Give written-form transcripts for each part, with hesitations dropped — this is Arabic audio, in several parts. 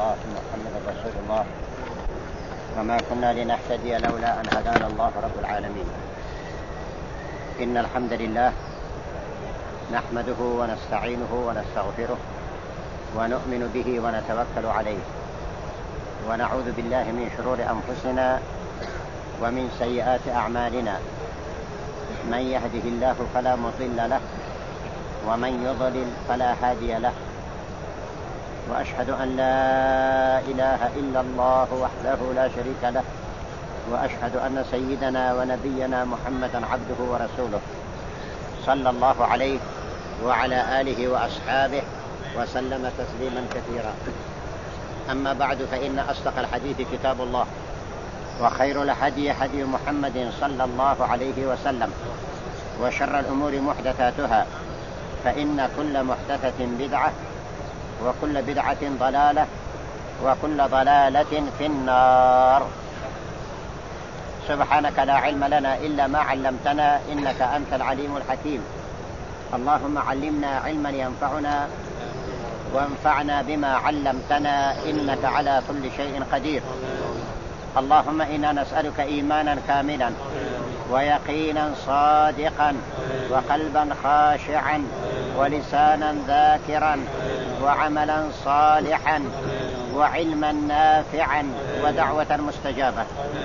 الله أن محمدا رسول الله وما كنا لنهتدي لولا أن هدانا الله رب العالمين. إن الحمد لله نحمده ونستعينه ونستغفره ونؤمن به ونتوكل عليه ونعوذ بالله من شرور أنفسنا ومن سيئات أعمالنا. من يهده الله فلا مضل له ومن يضلل فلا هادي له، وأشهد أن لا إله إلا الله وحده لا شريك له، وأشهد أن سيدنا ونبينا محمدا عبده ورسوله صلى الله عليه وعلى آله وأصحابه وسلم تسليما كثيرا. أما بعد، فإن أصدق الحديث كتاب الله، وخير الهدي هدي محمد صلى الله عليه وسلم، وشر الأمور محدثاتها، فإن كل محدثة بدعة، وكل بدعة ضلالة، وكل ضلالة في النار. سبحانك لا علم لنا إلا ما علمتنا، إنك أنت العليم الحكيم. اللهم علمنا علما ينفعنا وانفعنا بما علمتنا، إنك على كل شيء قدير. اللهم إنا نسألك إيمانا كاملا ويقينا صادقا وقلبا خاشعا ولسانا ذاكرا وعملا صالحا وعلما نافعا ودعوة مستجابة.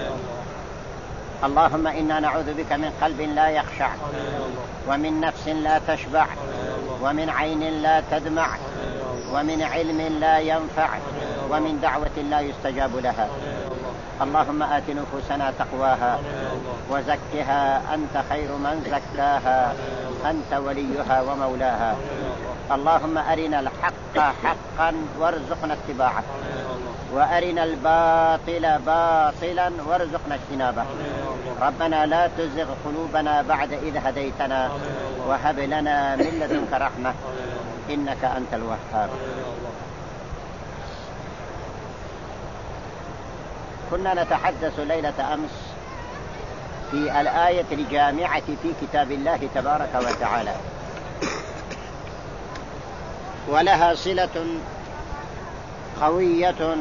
اللهم إنا نعوذ بك من قلب لا يخشع، ومن نفس لا تشبع، ومن عين لا تدمع، ومن علم لا ينفع، ومن دعوة لا يستجاب لها. اللهم آت نفوسنا تقواها وزكها أنت خير من زكاها، أنت وليها ومولاها. اللهم أرنا الحق حقا وارزقنا اتباعه، وأرنا الباطل باطلا وارزقنا اجتنابه. ربنا لا تزغ قلوبنا بعد إذ هديتنا، وهب لنا من لدنك رحمة إنك أنت الوهاب. كنا نتحدث ليلة أمس في الآية الجامعة في كتاب الله تبارك وتعالى، ولها صلة قوية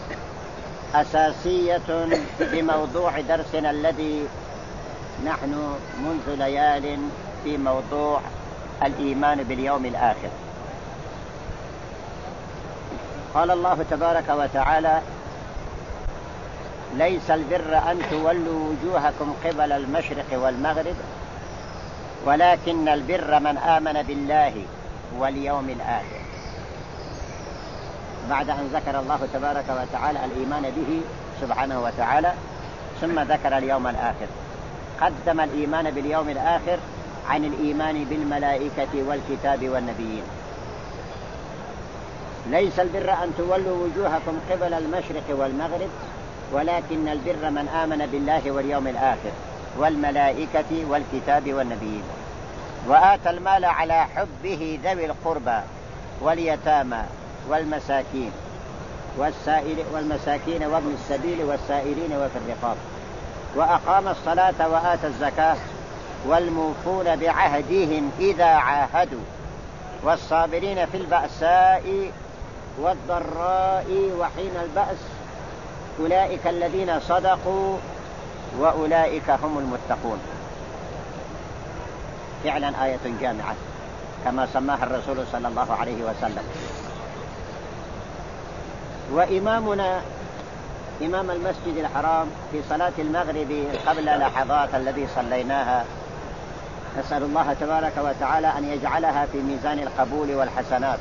أساسية بموضوع درسنا الذي نحن منذ ليال في موضوع الإيمان باليوم الآخر. قال الله تبارك وتعالى: ليس البر أن تولوا وجوهكم قبل المشرق والمغرب، ولكن البر من آمن بالله واليوم الآخر. بعد أن ذكر الله تبارك وتعالى الإيمان به سبحانه وتعالى، ثم ذكر اليوم الآخر، قدم الإيمان باليوم الآخر عن الإيمان بالملائكة والكتاب والنبيين. ليس البر أن تولوا وجوهكم قبل المشرق والمغرب، ولكن البر من آمن بالله واليوم الآخر والملائكة والكتاب والنبيين، وآتى المال على حبه ذوي القربى واليتامى والمساكين وابن السبيل والسائلين وفي الرقاب، وأقام الصلاة وآتى الزكاة والموفون بعهدهم إذا عاهدوا والصابرين في البأساء والضراء وحين البأس، أولئك الذين صدقوا وأولئك هم المتقون. فعلا آية جامعة كما سماها الرسول صلى الله عليه وسلم. وإمامنا إمام المسجد الحرام في صلاة المغرب قبل لحظات الذي صليناها، نسأل الله تبارك وتعالى أن يجعلها في ميزان القبول والحسنات،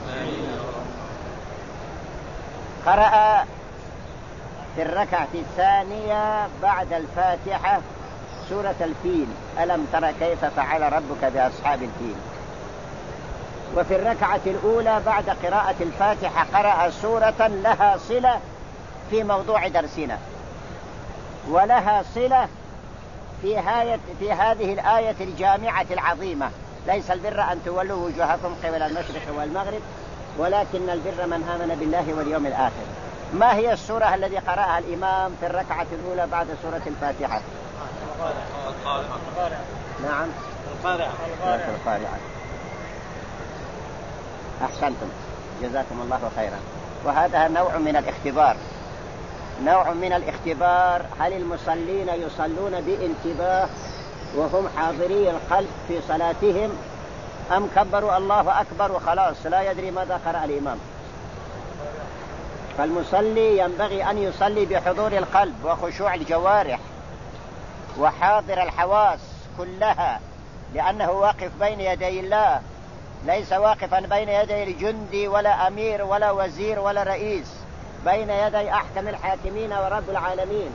قرأ في الركعة الثانية بعد الفاتحة سورة الفيل: ألم تر كيف فعل ربك بأصحاب الفيل. وفي الركعة الأولى بعد قراءة الفاتحة قرأ سورة لها صلة في موضوع درسنا، ولها صلة في هذه الآية الجامعة العظيمة: ليس البر أن تولوا وجوهكم قبل المشرق والمغرب، ولكن البر من آمن بالله واليوم الآخر. ما هي السورة التي قرأها الإمام في الركعة الأولى بعد سورة الفاتحة؟ نعم، القارعة. أحسنتم، جزاكم الله خيرا. وهذا نوع من الاختبار، نوع من الاختبار. هل المصلين يصلون بانتباه وهم حاضري القلب في صلاتهم، أم كبروا الله أكبر وخلاص لا يدري ماذا قرأ الإمام؟ فالمصلي ينبغي أن يصلي بحضور القلب وخشوع الجوارح وحاضر الحواس كلها، لأنه واقف بين يدي الله، ليس واقفا بين يدي الجندي ولا أمير ولا وزير ولا رئيس، بين يدي أحكم الحاكمين ورب العالمين.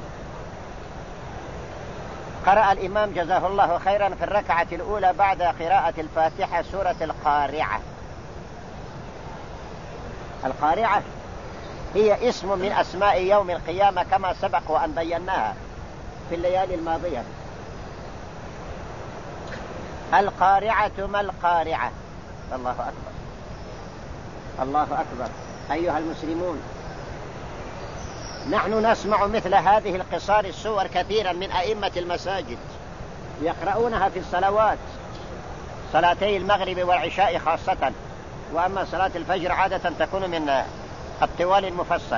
قرأ الإمام جزاه الله خيرا في الركعة الأولى بعد قراءة الفاتحة سورة القارعة. القارعة هي اسم من أسماء يوم القيامة كما سبق وأن بيناها في الليالي الماضية. القارعة ما القارعة؟ الله أكبر، الله أكبر. أيها المسلمون، نحن نسمع مثل هذه القصار السور كثيرا من أئمة المساجد يقرؤونها في الصلوات، صلاتي المغرب والعشاء خاصة، وأما صلاة الفجر عادة تكون من الطوال المفصل.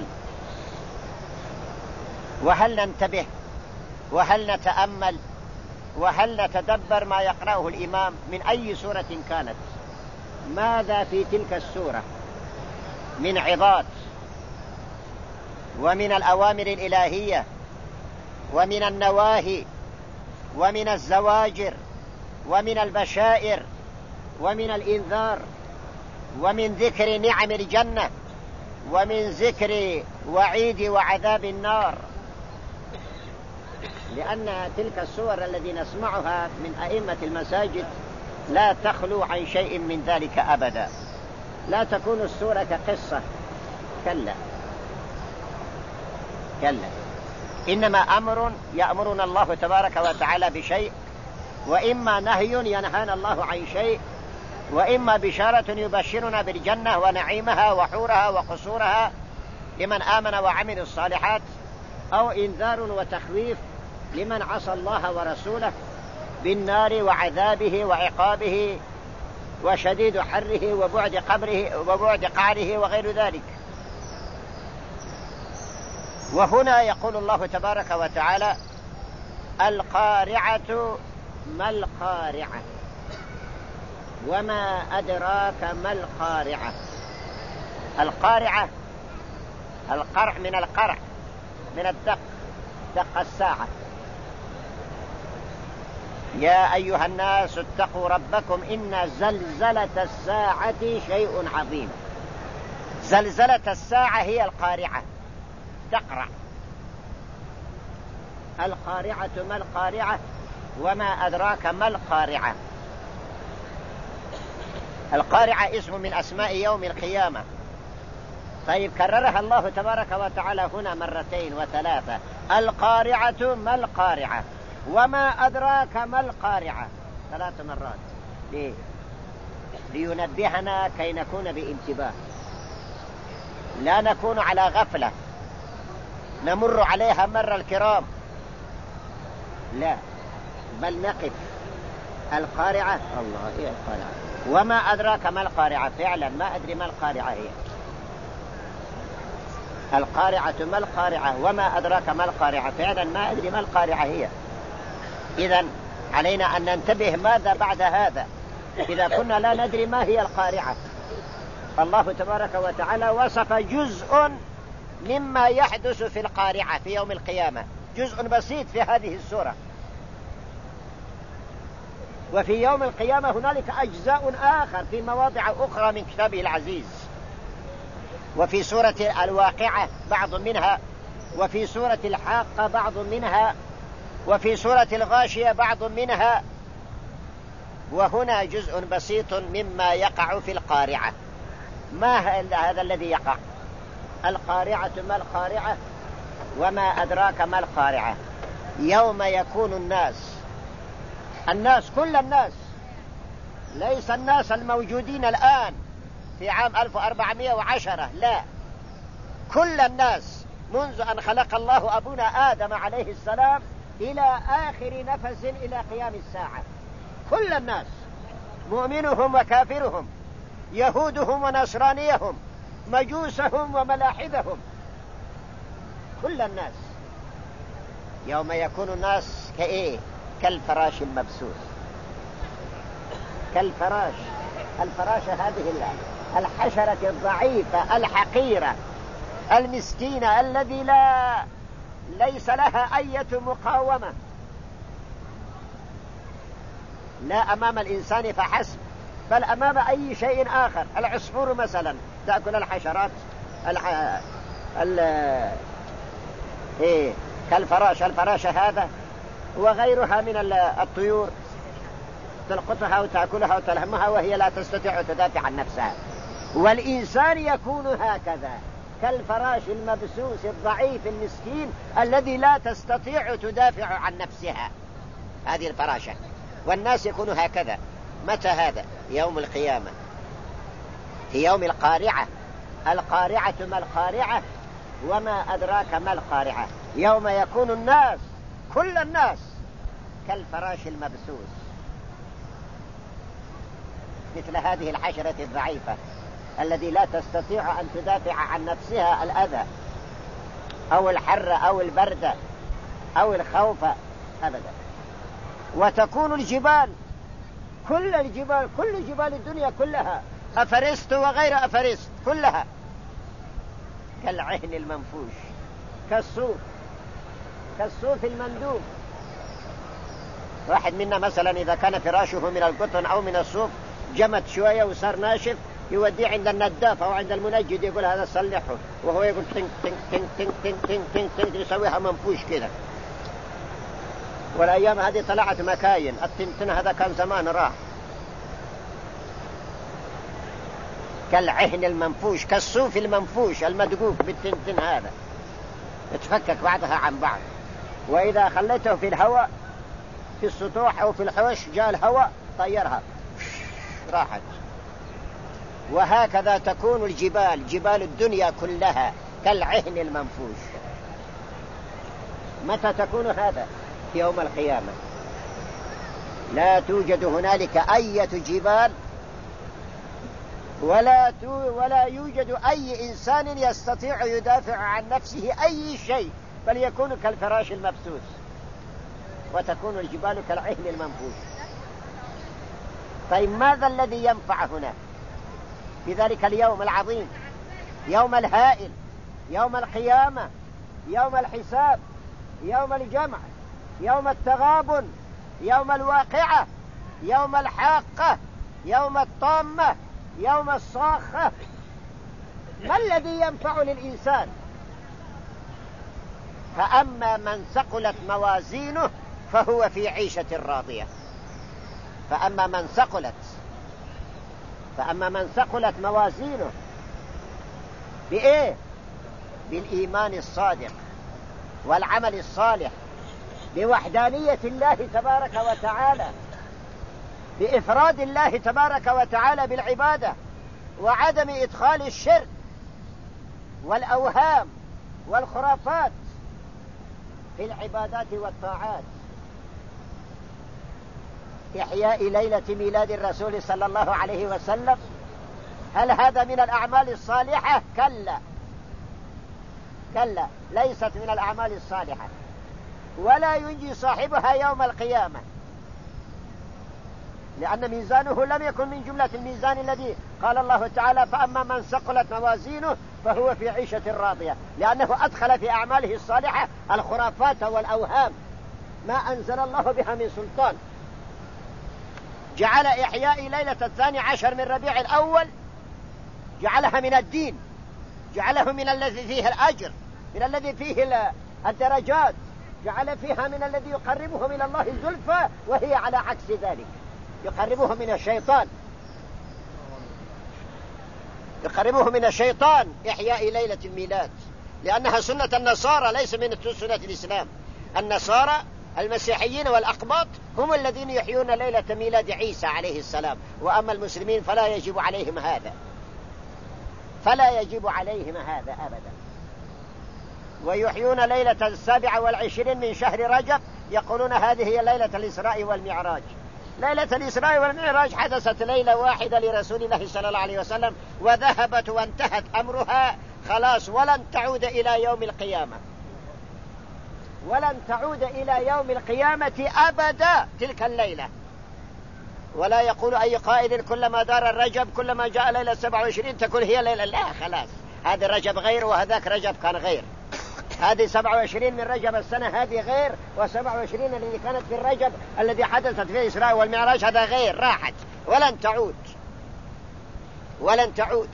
وهل ننتبه وهل نتأمل وهل نتدبر ما يقرأه الإمام من أي سورة كانت؟ ماذا في تلك السورة من عظات ومن الأوامر الإلهية ومن النواهي ومن الزواجر ومن البشائر ومن الإنذار ومن ذكر نعم الجنة ومن ذكر وعيد وعذاب النار. لأن تلك السور التي نسمعها من أئمة المساجد لا تخلو عن شيء من ذلك أبدا. لا تكون السورة كقصة، كلا كلا، إنما أمر يأمرنا الله تبارك وتعالى بشيء، وإما نهي ينهانا الله عن شيء، وإما بشارة يبشرنا بالجنة ونعيمها وحورها وقصورها لمن آمن وعمل الصالحات، أو إنذار وتخويف لمن عصى الله ورسوله بالنار وعذابه وعقابه وشديد حره وبعد قبره وبعد قعره وغير ذلك. وهنا يقول الله تبارك وتعالى: القارعة ما القارعة وما أدراك ما القارعة. القارعة القرع من القرع من الدق، دق الساعة. يا أيها الناس اتقوا ربكم إن زلزلة الساعة شيء عظيم. زلزلة الساعة هي القارعة، تقرع. القارعة ما القارعة وما أدراك ما القارعة. القارعة اسم من أسماء يوم القيامة. طيب كررها الله تبارك وتعالى هنا مرتين وثلاثة. القارعة ما القارعة وما أدراك ما القارعة 3 مرات. ليه؟ لينبهنا كي نكون بانتباه، لا نكون على غفلة نمر عليها مر الكرام، لا، بل نقف. القارعة، الله، هي القارعة. وما أدراك ما القارعة، فعلا ما أدري ما القارعة هي. القارعة ما القارعة وما أدراك ما القارعة، فعلا ما أدري ما القارعة هي. إذن علينا أن ننتبه ماذا بعد هذا إذا كنا لا ندري ما هي القارعة. الله تبارك وتعالى وصف جزء مما يحدث في القارعة في يوم القيامة، جزء بسيط في هذه السورة. وفي يوم القيامة هنالك أجزاء آخر في مواضع أخرى من كتابه العزيز. وفي سورة الواقعة بعض منها، وفي سورة الحاقة بعض منها، وفي سورة الغاشية بعض منها، وهنا جزء بسيط مما يقع في القارعة. ما هذا الذي يقع؟ القارعة ما القارعة وما أدراك ما القارعة. يوم يكون الناس كل الناس، ليس الناس الموجودين الآن في عام 1410، لا، كل الناس منذ أن خلق الله أبونا آدم عليه السلام إلى آخر نفس إلى قيام الساعة، كل الناس، مؤمنهم وكافرهم، يهودهم ونصرانيهم، مجوسهم وملاحدهم، كل الناس. يوم يكون الناس كإيه؟ كالفراش المبثوث، كالفراش. الفراشة هذه الحشرة الضعيفة الحقيرة المسكينة الذي ليس لها أي مقاومة، لا أمام الإنسان فحسب بل أمام أي شيء آخر. العصفور مثلا تأكل الحشرات كالفراش. الفراشة هذا وغيرها من الطيور تلقطها وتأكلها وتلهمها وهي لا تستطيع تدافع عن نفسها. والإنسان يكون هكذا كالفراش المبثوث الضعيف المسكين الذي لا تستطيع تدافع عن نفسها، هذه الفراشة. والناس يكونوا هكذا. متى هذا؟ يوم القيامة، في يوم القارعة. القارعة ما القارعة وما أدراك ما القارعة؟ يوم يكون الناس كل الناس كالفراش المبثوث، مثل هذه الحشرة الضعيفة الذي لا تستطيع أن تدافع عن نفسها الأذى أو الحر أو البرد أو الخوف أبدا. وتكون الجبال، كل الجبال، كل جبال الدنيا كلها، أفرست وغير أفرست، كلها كالعهن المنفوش، كالصوف المندوب. واحد منا مثلا إذا كان فراشه من القطن أو من الصوف جمد شوية وصار ناشف، يوديه عند النداف أو عند المنجد يقول هذا صلحه، وهو يقول تنك تنك تنك تنك تنك تنك تنك تنك، يسويها منفوش كذا. والأيام هذه طلعت مكاين، التنتن هذا كان زمان راح. كالعهن المنفوش، كالصوف المنفوش المدقوق بالتنتن هذا، يتفكك بعضها عن بعض. وإذا خليته في الهواء في السطوح أو في الحوش جاء الهواء طيرها راحت. وهكذا تكون الجبال، جبال الدنيا كلها كالعهن المنفوش. متى تكون هذا؟ يوم القيامة. لا توجد هنالك أي جبال ولا يوجد أي إنسان يستطيع يدافع عن نفسه أي شيء، بل يكون كالفراش المبثوث. وتكون الجبال كالعهن المنفوش. طيب ماذا الذي ينفع هنا في ذلك اليوم العظيم، يوم الهائل، يوم القيامة، يوم الحساب، يوم الجمع، يوم التغابن، يوم الواقعة، يوم الحاقة، يوم الطامة، يوم الصاخة؟ ما الذي ينفع للإنسان؟ فأما من ثقلت موازينه فهو في عيشة راضية. فأما من ثقلت موازينه بإيه؟ بالإيمان الصادق والعمل الصالح، بوحدانية الله تبارك وتعالى، بإفراد الله تبارك وتعالى بالعبادة، وعدم إدخال الشرك والأوهام والخرافات في العبادات والطاعات. إحياء ليلة ميلاد الرسول صلى الله عليه وسلم، هل هذا من الأعمال الصالحة؟ كلا، ليست من الأعمال الصالحة، ولا ينجي صاحبها يوم القيامة، لأن ميزانه لم يكن من جملة الميزان الذي قال الله تعالى فأما من ثقلت موازينه فهو في عيشة راضية، لأنه أدخل في أعماله الصالحة الخرافات والأوهام ما أنزل الله بها من سلطان. جعل إحياء ليلة 12 من ربيع الأول جعلها من الدين، جعله من الذي فيه الأجر، من الذي فيه الدرجات، جعل فيها من الذي يقربه من الله زلفى، وهي على عكس ذلك يقربه من الشيطان، يقربه من الشيطان. إحياء ليلة الميلاد لأنها سنة النصارى، ليس من سنة الإسلام. النصارى المسيحيين والأقباط هم الذين يحيون ليلة ميلاد عيسى عليه السلام، وأما المسلمين فلا يجب عليهم هذا، فلا يجب عليهم هذا أبدا. ويحيون ليلة 27 من شهر رجب، يقولون هذه هي ليلة الإسراء والمعراج، ليلة الإسراء والمعراج حدثت ليلة واحدة لرسول الله صلى الله عليه وسلم، وذهبت وانتهت أمرها خلاص، ولن تعود إلى يوم القيامة، ولن تعود إلى يوم القيامة أبدا تلك الليلة. ولا يقول أي قائل كلما دار الرجب كلما جاء ليلة 27 تكون هي ليلة، لا خلاص، هذا رجب غير وهذاك رجب كان غير، هذه 27 من رجب السنة هذه غير، و27 الذي كانت في الرجب الذي حدثت في الإسراء والمعراج هذا غير، راحت ولن تعود، ولن تعود.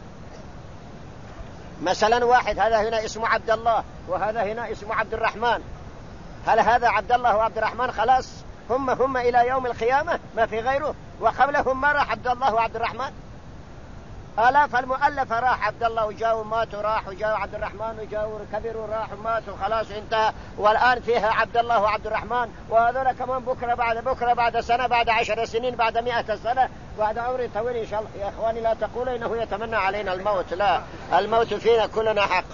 مثلا واحد هذا هنا اسمه عبد الله وهذا هنا اسمه عبد الرحمن، هل هذا عبد الله وعبد الرحمن خلاص هم إلى يوم القيامة ما في غيره؟ وقبلهم ما راح عبد الله وعبد الرحمن، آلاف المؤلفة راح عبد الله وجاءوا ماتوا، راح وجاءوا عبد الرحمن وجاءوا كبروا راحوا ماتوا، خلاص انتهى، والآن فيها عبد الله وعبد الرحمن، وهذول كمان بكرة بعد بكرة بعد سنة بعد 10 سنين بعد 100 سنة بعد عمر طويل إن شاء الله. يا إخواني لا تقولوا إنه يتمنى علينا الموت، لا، الموت فينا كلنا حق.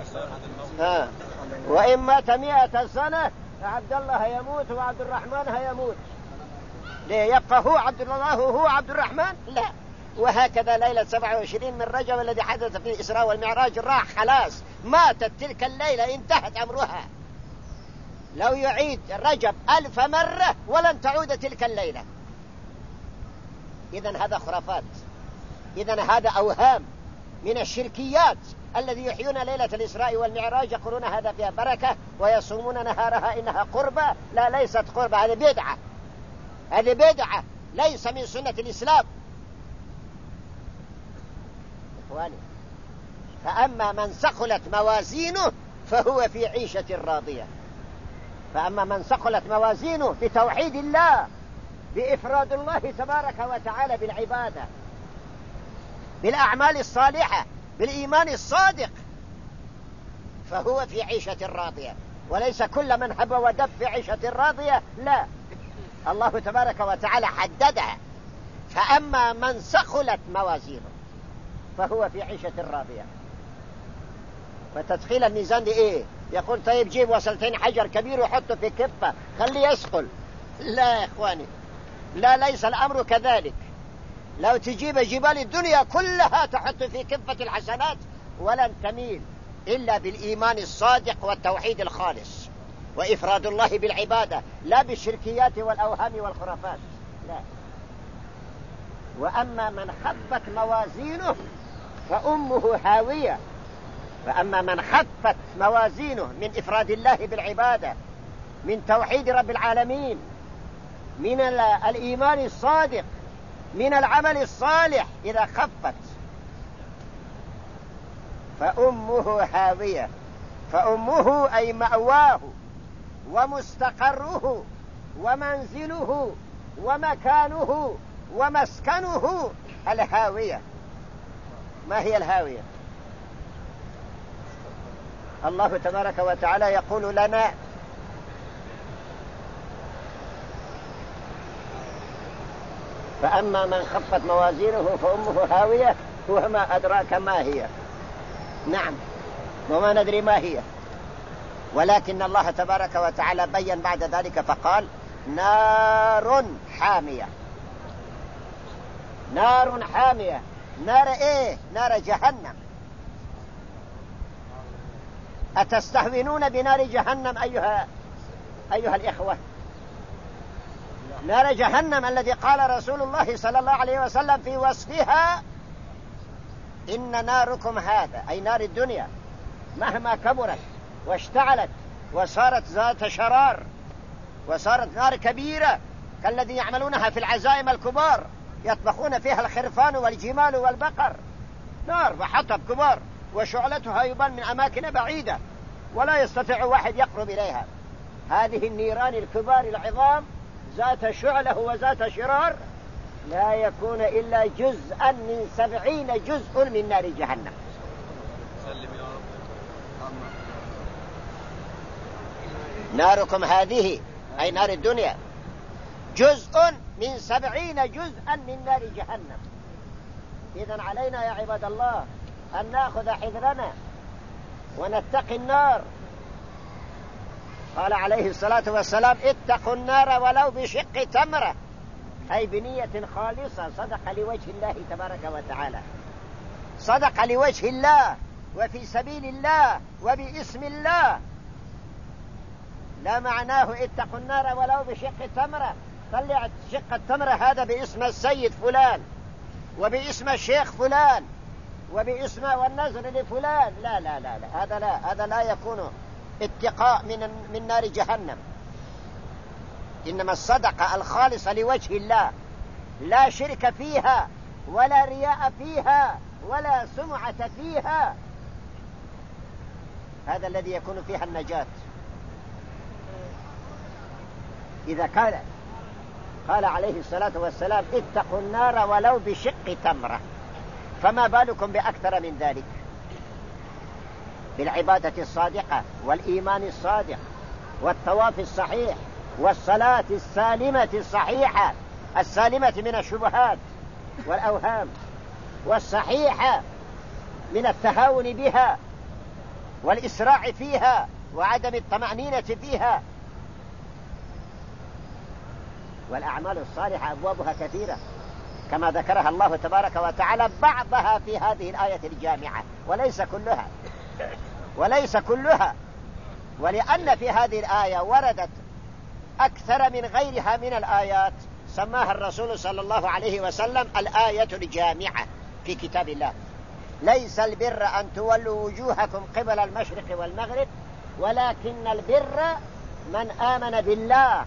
وإن مات 100 سنة عبد الله يموت وعبد الرحمن هيموت، ليه يبقى هو عبد الله وهو عبد الرحمن؟ لا. وهكذا ليلة 27 من رجب الذي حدث في الإسراء والمعراج راح خلاص، ماتت تلك الليلة انتهت أمرها، لو يعيد رجب 1000 مرة ولن تعود تلك الليلة. إذن هذا خرافات، إذن هذا أوهام من الشركيات الذي يحيون ليلة الإسراء والمعراج، يقولون هذا فيها بركة ويصومون نهارها إنها قربة. لا، ليست قربة، هذه بدعة، هذه بدعة ليس من سنة الإسلام. إخواني، فأما من ثقلت موازينه فهو في عيشة راضية، فأما من ثقلت موازينه بتوحيد الله، بإفراد الله تبارك وتعالى بالعبادة، بالأعمال الصالحة، بالإيمان الصادق، فهو في عيشة راضية. وليس كل من هب ودب في عيشة راضية، لا، الله تبارك وتعالى حددها. فأما من ثقلت موازينه فهو في عيشة راضية. فتدخيل الميزان دي ايه؟ يقول طيب جيب وصلتين حجر كبير وحطه في كفة خليه يثقل. لا يا اخواني، لا، ليس الامر كذلك. لو تجيب جبال الدنيا كلها تحط في كفة الحسنات ولن تميل إلا بالإيمان الصادق والتوحيد الخالص وإفراد الله بالعبادة، لا بالشركيات والأوهام والخرافات، لا. وأما من خفت موازينه فأمه هاوية. فأما من خفت موازينه من إفراد الله بالعبادة، من توحيد رب العالمين، من الإيمان الصادق، من العمل الصالح، إذا خفت فأمه هاوية. فأمه أي مأواه ومستقره ومنزله ومكانه ومسكنه الهاوية. ما هي الهاوية؟ الله تبارك وتعالى يقول لنا فأما من خفت موازينه فأمه هاوية وما أدراك ما هي. نعم، وما ندري ما هي، ولكن الله تبارك وتعالى بين بعد ذلك فقال نار حامية. نار حامية، نار ايه؟ نار جهنم. أتستهونون بنار جهنم أيها الإخوة؟ نار جهنم الذي قال رسول الله صلى الله عليه وسلم في وصفها إن ناركم هذا، أي نار الدنيا، مهما كبرت واشتعلت وصارت ذات شرار وصارت نار كبيرة كالذي يعملونها في العزائم الكبار، يطبخون فيها الخرفان والجمال والبقر، نار وحطب كبار وشعلتها يبان من أماكن بعيدة ولا يستطيع واحد يقرب إليها. هذه النيران الكبار العظام ذات شعلة وذات شرار لا يكون إلا جزءا من 70 جزء من نار جهنم. ناركم هذه أي نار الدنيا جزء من 70 جزءا من نار جهنم. إذن علينا يا عباد الله أن نأخذ حذرنا ونتقي النار. قال عليه الصلاة والسلام اتقوا النار ولو بشق تمرة. أي بنية خالصة، صدق لوجه الله تبارك وتعالى، صدق لوجه الله وفي سبيل الله وباسم الله. لا معناه اتقوا النار ولو بشق تمرة، طلع شق التمرة هذا باسم السيد فلان وباسم الشيخ فلان وباسم والنذر لفلان، لا لا لا لا، هذا لا يكون اتقاء من نار جهنم. إنما الصدقة الخالصة لوجه الله، لا شرك فيها ولا رياء فيها ولا سمعة فيها، هذا الذي يكون فيها النجاة. إذا قال عليه الصلاة والسلام اتقوا النار ولو بشق تمرة، فما بالكم بأكثر من ذلك، بالعبادة الصادقة والإيمان الصادق والطواف الصحيح والصلاة السالمة الصحيحة السالمة من الشبهات والأوهام، والصحيحة من التهاون بها والإسراع فيها وعدم الطمأنينة فيها. والأعمال الصالحة أبوابها كثيرة كما ذكرها الله تبارك وتعالى، بعضها في هذه الآية الجامعة وليس كلها، ولأن في هذه الآية وردت أكثر من غيرها من الآيات سماها الرسول صلى الله عليه وسلم الآية الجامعة في كتاب الله. ليس البر أن تولوا وجوهكم قبل المشرق والمغرب، ولكن البر من آمن بالله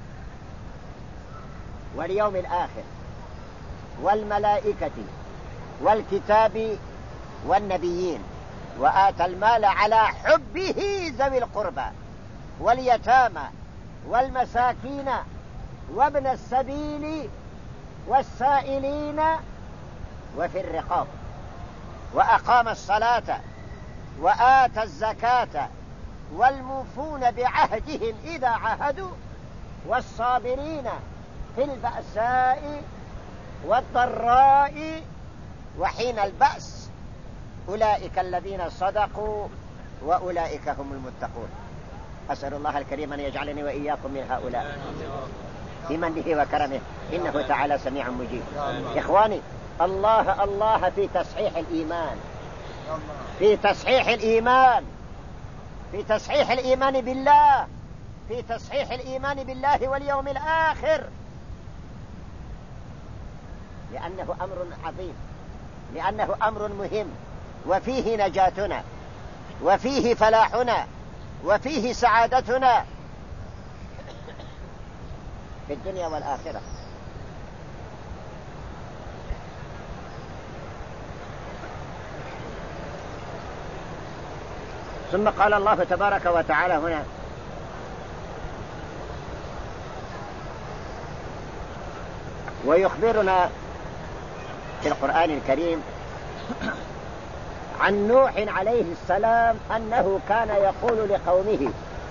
واليوم الآخر والملائكة والكتاب والنبيين، وآتى المال على حبه ذوي القربى واليتامى والمساكين وابن السبيل والسائلين وفي الرقاب، وأقام الصلاة وآتى الزكاة والموفون بعهدهم إذا عاهدوا والصابرين في البأساء والضراء وحين البأس، أولئك الذين صدقوا وأولئك هم المتقون. أسأل الله الكريم أن يجعلني وإياكم من هؤلاء بمنه وكرمه، إنه تعالى سميع مجيب. إخواني، الله في تصحيح الإيمان، في تصحيح الإيمان، في تصحيح الإيمان بالله، في تصحيح الإيمان بالله واليوم الآخر، لأنه أمر عظيم، لأنه أمر مهم، وفيه نجاتنا وفيه فلاحنا وفيه سعادتنا في الدنيا والآخرة. ثم قال الله تبارك وتعالى هنا: ويخبرنا في القرآن الكريم عن نوح عليه السلام أنه كان يقول لقومه: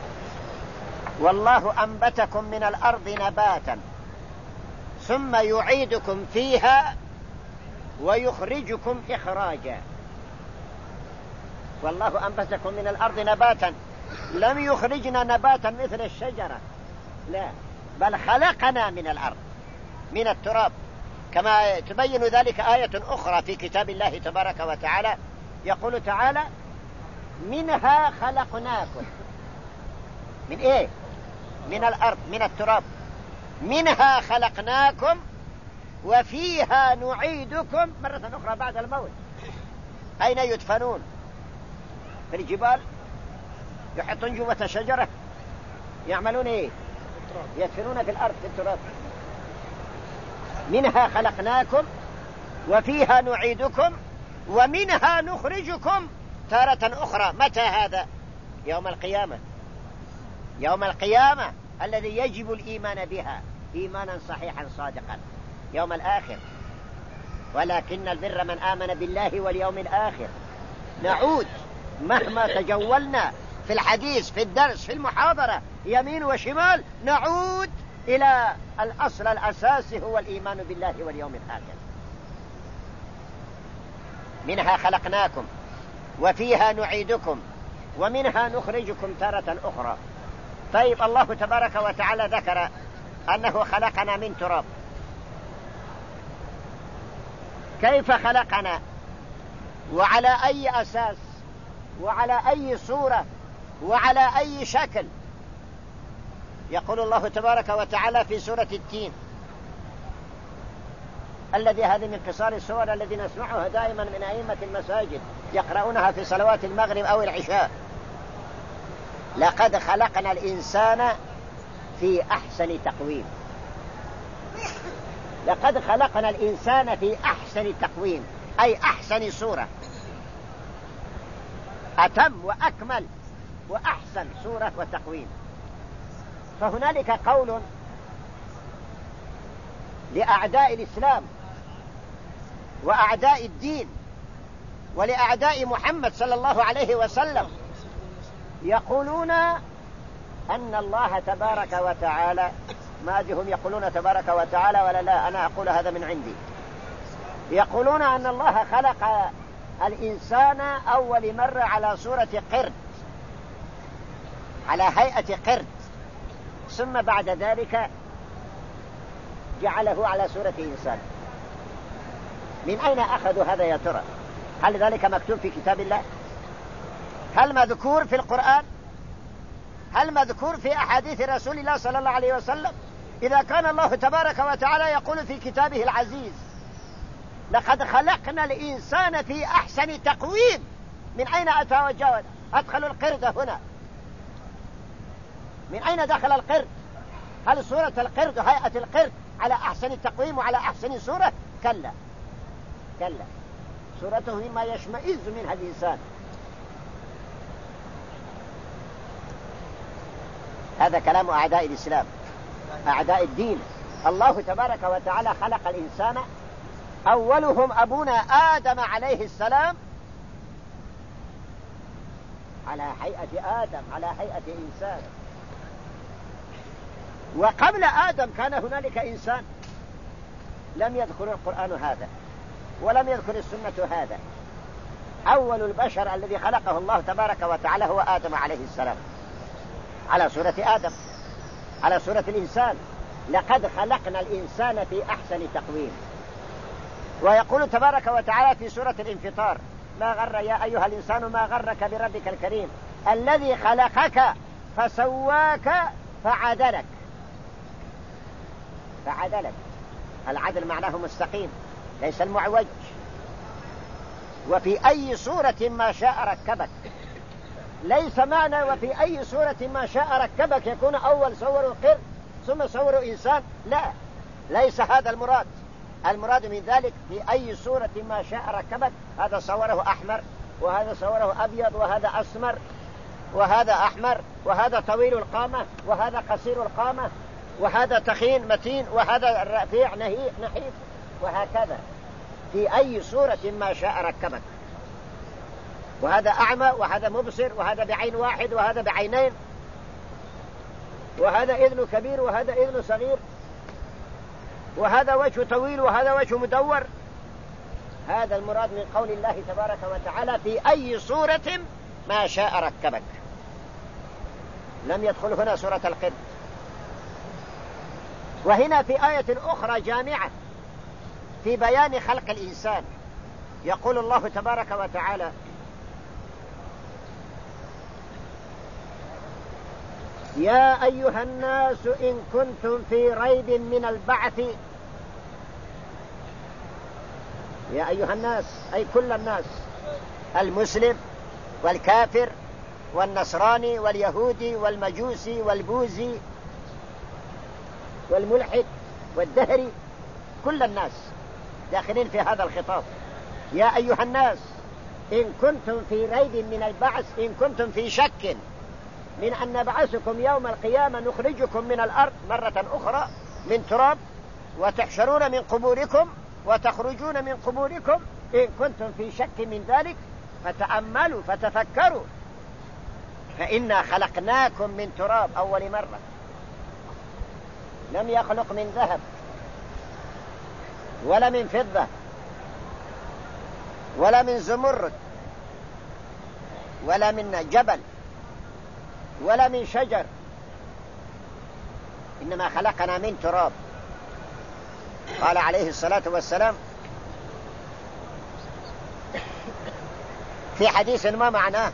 والله أنبتكم من الأرض نباتا ثم يعيدكم فيها ويخرجكم إخراجا. والله أنبتكم من الأرض نباتا، لم يخرجنا نباتا مثل الشجرة، لا، بل خلقنا من الأرض من التراب، كما تبين ذلك آية أخرى في كتاب الله تبارك وتعالى، يقول تعالى: منها خلقناكم. من إيه؟ من الأرض، من التراب. منها خلقناكم وفيها نعيدكم مرة أخرى بعد الموت. أين يدفنون؟ في الجبال، يحطون جوة شجرة، يعملون إيه؟ يدفنون في الأرض في التراب. منها خلقناكم وفيها نعيدكم ومنها نخرجكم تارة أخرى. متى هذا؟ يوم القيامة، يوم القيامة الذي يجب الإيمان بها إيمانا صحيحا صادقا، يوم الآخر. ولكن البر من آمن بالله واليوم الآخر. نعود مهما تجولنا في الحديث، في الدرس، في المحاضرة، يمين وشمال، نعود إلى الأصل الأساسي، هو الإيمان بالله واليوم الآخر. منها خلقناكم وفيها نعيدكم ومنها نخرجكم تارة أخرى. طيب، الله تبارك وتعالى ذكر أنه خلقنا من تراب، كيف خلقنا وعلى أي أساس وعلى أي صورة وعلى أي شكل. يقول الله تبارك وتعالى في سورة التين الذي هذه من قصار السور الذي نسمعها دائما من أئمة المساجد يقرؤونها في صلوات المغرب أو العشاء: لقد خلقنا الإنسان في أحسن تقويم. لقد خلقنا الإنسان في أحسن تقويم، أي أحسن صورة، أتم وأكمل وأحسن صورة وتقويم. فهنالك قول لأعداء الإسلام وأعداء الدين ولأعداء محمد صلى الله عليه وسلم، يقولون أن الله تبارك وتعالى، ما أدري هم يقولون تبارك وتعالى ولا لا، أنا أقول هذا من عندي، يقولون أن الله خلق الإنسان أول مرة على صورة قرد، على هيئة قرد، ثم بعد ذلك جعله على صورة إنسان. من أين أخذوا هذا يا ترى؟ هل ذلك مكتوب في كتاب الله؟ هل مذكور في القرآن؟ هل مذكور في أحاديث رسول الله صلى الله عليه وسلم؟ إذا كان الله تبارك وتعالى يقول في كتابه العزيز: لقد خلقنا الإنسان في أحسن تقويم، من أين أتوجه؟ أدخل القرد هنا، من أين دخل القرد؟ هل صورة القرد هيئة القرد على أحسن تقويم وعلى أحسن صورة؟ كلا كلا، صورته مما يشمئز منها الإنسان. هذا كلام أعداء الإسلام، أعداء الدين. الله تبارك وتعالى خلق الإنسان، أولهم أبونا آدم عليه السلام، على هيئة آدم، على هيئة إنسان. وقبل آدم كان هنالك إنسان، لم يذكر القرآن هذا ولم يذكر السنة هذا. أول البشر الذي خلقه الله تبارك وتعالى هو آدم عليه السلام، على صورة آدم، على صورة الإنسان. لقد خلقنا الإنسان في أحسن تقويم. ويقول تبارك وتعالى في سورة الانفطار: ما غر يا أيها الإنسان ما غرك بربك الكريم الذي خلقك فسواك فعدلك. فعدلك، العدل معناه مستقيم ليس المعوج. وفي أي صورة ما شاء ركبك، ليس معنى وفي أي صورة ما شاء ركبك يكون أول صوروا قرد ثم صوروا إنسان، لا، ليس هذا المراد. المراد من ذلك في أي صورة ما شاء ركبك. هذا صوره أحمر، وهذا صوره أبيض، وهذا أسمر، وهذا أحمر، وهذا طويل القامة، وهذا قصير القامة، وهذا تخين متين، وهذا رفيع نحيف، وهكذا في أي صورة ما شاء ركبك. وهذا أعمى، وهذا مبصر، وهذا بعين واحد، وهذا بعينين، وهذا إذن كبير، وهذا إذن صغير، وهذا وجه طويل، وهذا وجه مدور. هذا المراد من قول الله تبارك وتعالى: في أي صورة ما شاء ركبك. لم يدخل هنا سورة القرد. وهنا في آية أخرى جامعة في بيان خلق الإنسان، يقول الله تبارك وتعالى: يا أيها الناس إن كنتم في ريب من البعث. يا أيها الناس أي كل الناس، المسلم والكافر والنصراني واليهودي والمجوسي والبوذي والملحد والدهري، كل الناس داخلين في هذا الخطاب. يا أيها الناس إن كنتم في ريب من البعث، إن كنتم في شك من أن نبعثكم يوم القيامة نخرجكم من الأرض مرة أخرى من تراب وتحشرون من قبوركم وتخرجون من قبوركم، إن كنتم في شك من ذلك فتأملوا فتفكروا، فإنا خلقناكم من تراب أول مرة، لم يخلق من ذهب ولا من فضة ولا من زمرد ولا من جبل ولا من شجر، إنما خلقنا من تراب. قال عليه الصلاة والسلام: في حديث ما معناه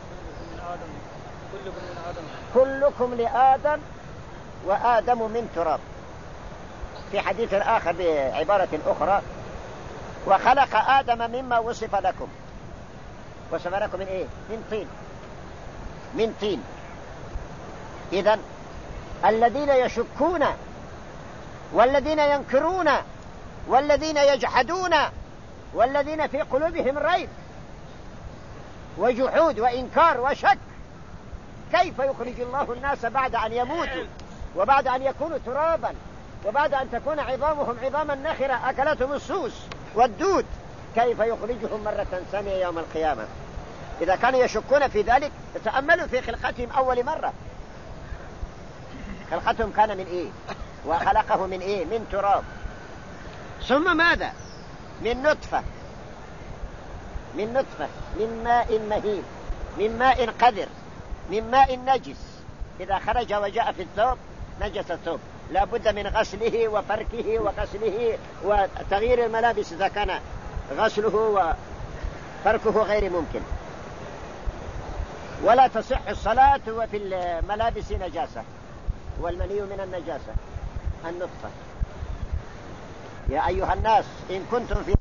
كلكم لآدم وآدم من تراب. في حديث آخر بعبارة أخرى وخلق آدم مما وصف لكم. وصف لكم من إيه؟ من طين. من طين. إذن الذين يشكون والذين ينكرون والذين يجحدون والذين في قلوبهم ريب وجحود وإنكار وشك، كيف يخرج الله الناس بعد أن يموتوا وبعد أن يكونوا ترابا وبعد أن تكون عظامهم عظاما نخرة أكلتهم السوس والدود، كيف يخرجهم مرة ثانية يوم القيامة؟ إذا كانوا يشكون في ذلك تأملوا في خلقتهم أول مرة. خلقتهم كان من إيه؟ وخلقه من إيه؟ من تراب. ثم ماذا؟ من نطفة. من نطفة، من ماء مهين، من ماء قذر، من ماء نجس. إذا خرج وجاء في الثوب نجس الثوب، لا بد من غسله وفركه وغسله وتغيير الملابس إذا كان غسله وفركه غير ممكن. ولا تصح الصلاة وفي الملابس نجاسة، والمني من النجاسة النطفة. يا أيها الناس إن كنتم في